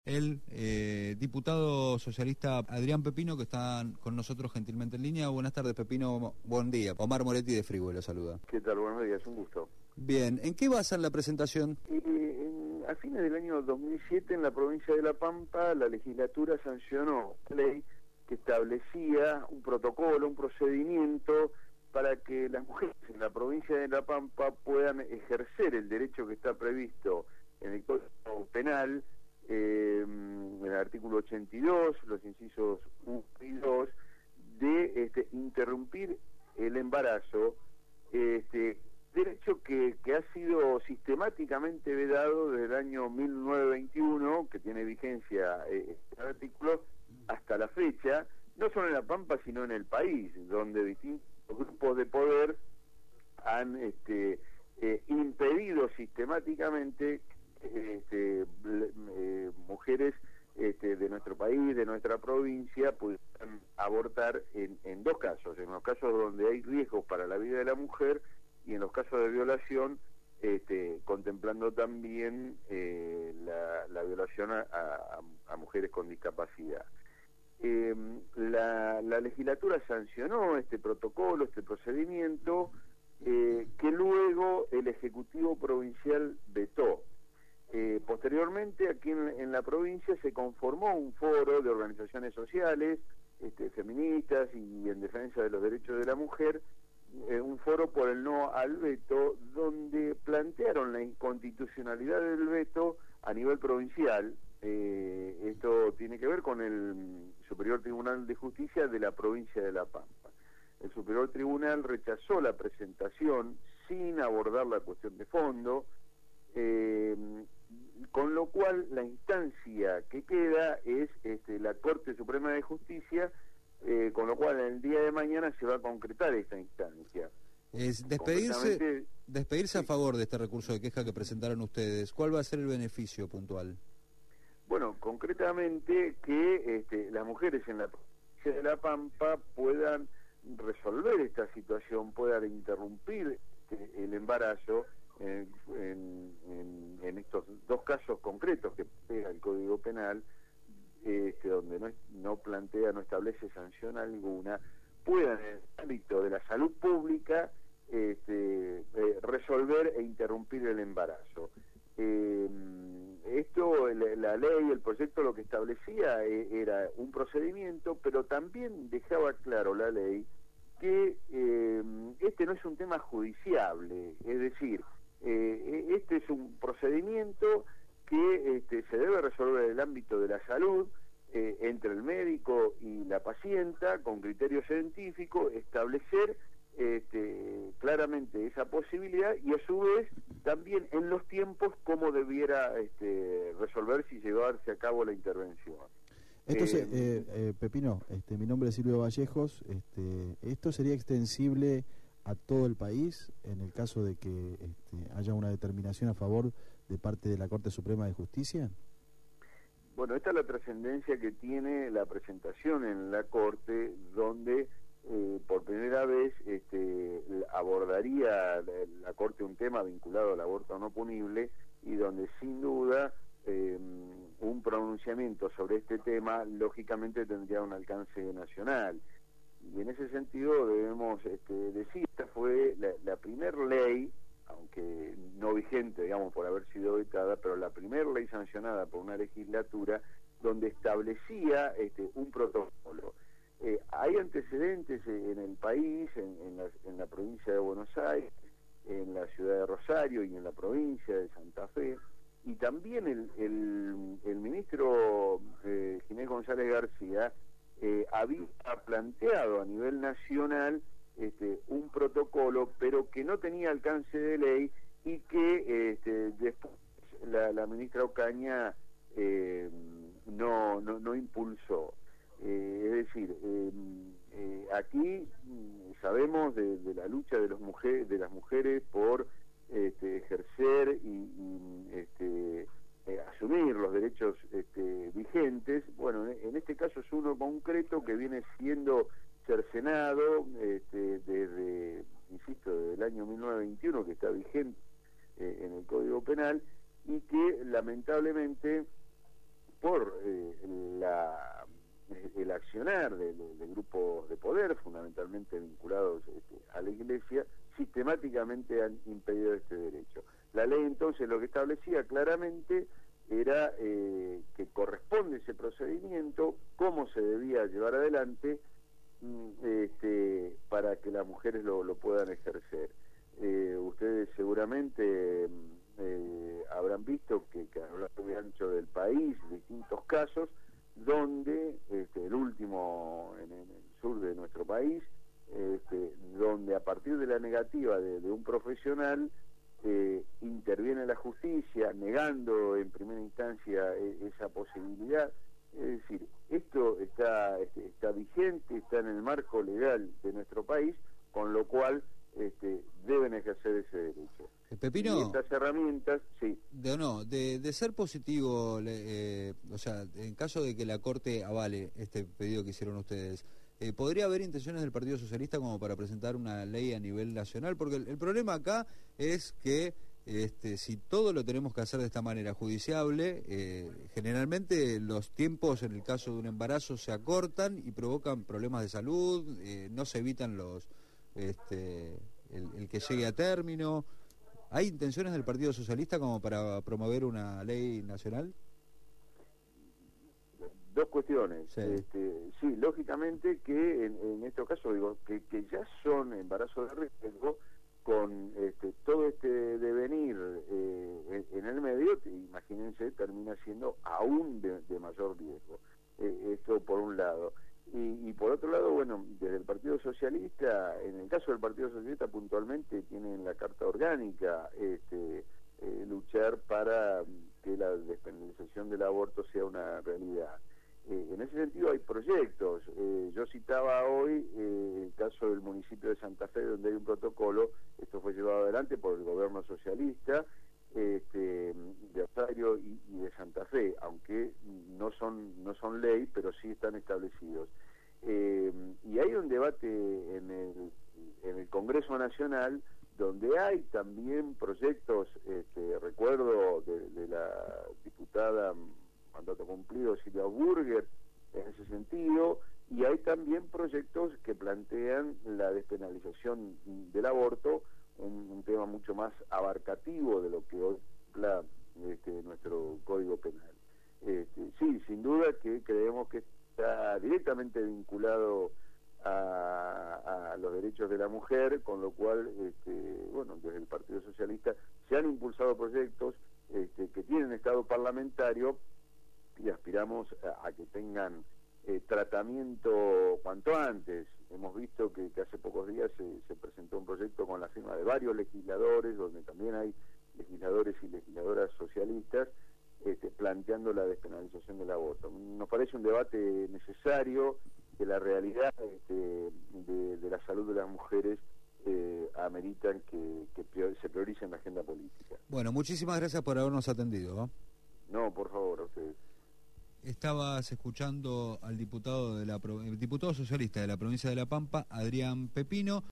El diputado socialista Adrián Pepino, que está con nosotros gentilmente en línea. Buenas tardes, Pepino. Buen día. Omar Moretti de Frigo lo saluda. ¿Qué tal? Buenos días, un gusto. Bien, ¿en qué basan la presentación? A fines del año 2007, en la provincia de La Pampa, la legislatura sancionó una ley que establecía un protocolo, un procedimiento para que las mujeres en la provincia de La Pampa puedan ejercer el derecho que está previsto en el Código Penal, en el artículo 82, los incisos 1 y 2, de interrumpir el embarazo, derecho que ha sido sistemáticamente vedado desde el año 1921, que tiene vigencia este artículo, hasta la fecha, no solo en La Pampa, sino en el país, donde distintos grupos de poder han impedido sistemáticamente mujeres de nuestro país, de nuestra provincia, puedan abortar en dos casos: en los casos donde hay riesgos para la vida de la mujer, y en los casos de violación, contemplando también la violación a mujeres con discapacidad. La legislatura sancionó este protocolo, este procedimiento, que luego el Ejecutivo Provincial vetó. Posteriormente, aquí en la provincia se conformó un foro de organizaciones sociales, feministas y en defensa de los derechos de la mujer, un foro por el no al veto, donde plantearon la inconstitucionalidad del veto a nivel provincial. Esto tiene que ver con el Superior Tribunal de Justicia de la provincia de La Pampa. El Superior Tribunal rechazó la presentación sin abordar la cuestión de fondo, con lo cual la instancia que queda es la Corte Suprema de Justicia, con lo cual en el día de mañana se va a concretar esta instancia. Es despedirse a favor de este recurso de queja que presentaron ustedes. ¿Cuál va a ser el beneficio puntual? Bueno, concretamente que las mujeres en la provincia de La Pampa puedan resolver esta situación, puedan interrumpir el embarazo en estos dos casos concretos que pega el Código Penal, donde no establece sanción alguna, puedan en el ámbito de la salud pública resolver e interrumpir el embarazo. La ley, el proyecto, lo que establecía era un procedimiento, pero también dejaba claro la ley que no es un tema judiciable, es decir, este es un procedimiento que se debe resolver en el ámbito de la salud, entre el médico y la pacienta, con criterio científico, establecer claramente esa posibilidad, y a su vez también en los tiempos cómo debiera resolverse y llevarse a cabo la intervención. Entonces, Pepino, mi nombre es Silvio Vallejos. ¿Esto sería extensible a todo el país en el caso de que haya una determinación a favor de parte de la Corte Suprema de Justicia? Bueno, esta es la trascendencia que tiene la presentación en la Corte, donde por primera vez abordaría la Corte un tema vinculado al aborto no punible, y donde sin duda un pronunciamiento sobre este tema lógicamente tendría un alcance nacional. Y en ese sentido debemos decir, esta fue la primer ley, aunque no vigente, digamos, por haber sido vetada, pero la primera ley sancionada por una legislatura donde establecía un protocolo. Hay antecedentes en el país, en la provincia de Buenos Aires, en la ciudad de Rosario y en la provincia de Santa Fe, y también el ministro Ginés González García había planteado a nivel nacional un protocolo, pero que no tenía alcance de ley, y que después la ministra Ocaña no impulsó. Es decir, aquí sabemos de la lucha de las mujeres por ejercer y asumir los derechos vigentes. Bueno, en este caso es uno concreto que viene siendo cercenado desde, insisto, desde el año 1921, que está vigente en el Código Penal, y que lamentablemente por el accionar de grupos de poder, fundamentalmente vinculados a la Iglesia, sistemáticamente han impedido este derecho. La ley entonces lo que establecía claramente era que corresponde ese procedimiento, cómo se debía llevar adelante para que las mujeres lo puedan ejercer. Ustedes seguramente habrán visto que a lo largo y ancho del país distintos casos donde el último en el sur de nuestro país, donde a partir de la negativa de un profesional interviene la justicia negando en primera instancia esa posibilidad. Es decir, esto está vigente, está en el marco legal de nuestro país, con lo cual deben ejercer ese derecho. Pepino, y estas herramientas, sí. De ser positivo, o sea, en caso de que la Corte avale este pedido que hicieron ustedes, ¿podría haber intenciones del Partido Socialista como para presentar una ley a nivel nacional? Porque el problema acá es que si todo lo tenemos que hacer de esta manera judiciable, generalmente los tiempos en el caso de un embarazo se acortan y provocan problemas de salud, no se evitan el que llegue a término. ¿Hay intenciones del Partido Socialista como para promover una ley nacional? Dos cuestiones. Sí, sí, lógicamente que en estos casos, digo, que ya son embarazos de riesgo, con todo este devenir en el medio, imagínense, termina siendo aún de mayor riesgo. Esto por un lado. Y por otro lado, bueno, desde el Partido Socialista, en el caso del Partido Socialista puntualmente, tiene en la Carta Orgánica luchar para que la despenalización del aborto sea una realidad. En ese sentido hay proyectos. Yo citaba hoy el caso del municipio de Santa Fe, donde hay un protocolo. Esto fue llevado adelante por el gobierno socialista de Rosario y de Santa Fe, aunque no son ley, pero sí están establecidos. Y hay un debate en el Congreso Nacional donde hay también proyectos, recuerdo de la diputada mandato cumplido Silvia Burger en ese sentido, y hay también proyectos que plantean la despenalización del aborto, un tema mucho más abarcativo de lo que hoy habla nuestro Código Penal. Sí, sin duda que creemos que está directamente vinculado a los derechos de la mujer, con lo cual, bueno, desde el Partido Socialista se han impulsado proyectos que tienen estado parlamentario y aspiramos a que tengan tratamiento cuanto antes. Hemos visto que hace pocos días se presentó un proyecto con la firma de varios legisladores, donde también hay legisladores y legisladoras socialistas, planteando la despenalización del aborto. Nos parece un debate necesario, que la realidad de la salud de las mujeres ameritan que se priorice en la agenda política. Bueno, muchísimas gracias por habernos atendido. No, por favor, a ustedes. Estabas escuchando al diputado socialista de la provincia de La Pampa, Adrián Pepino.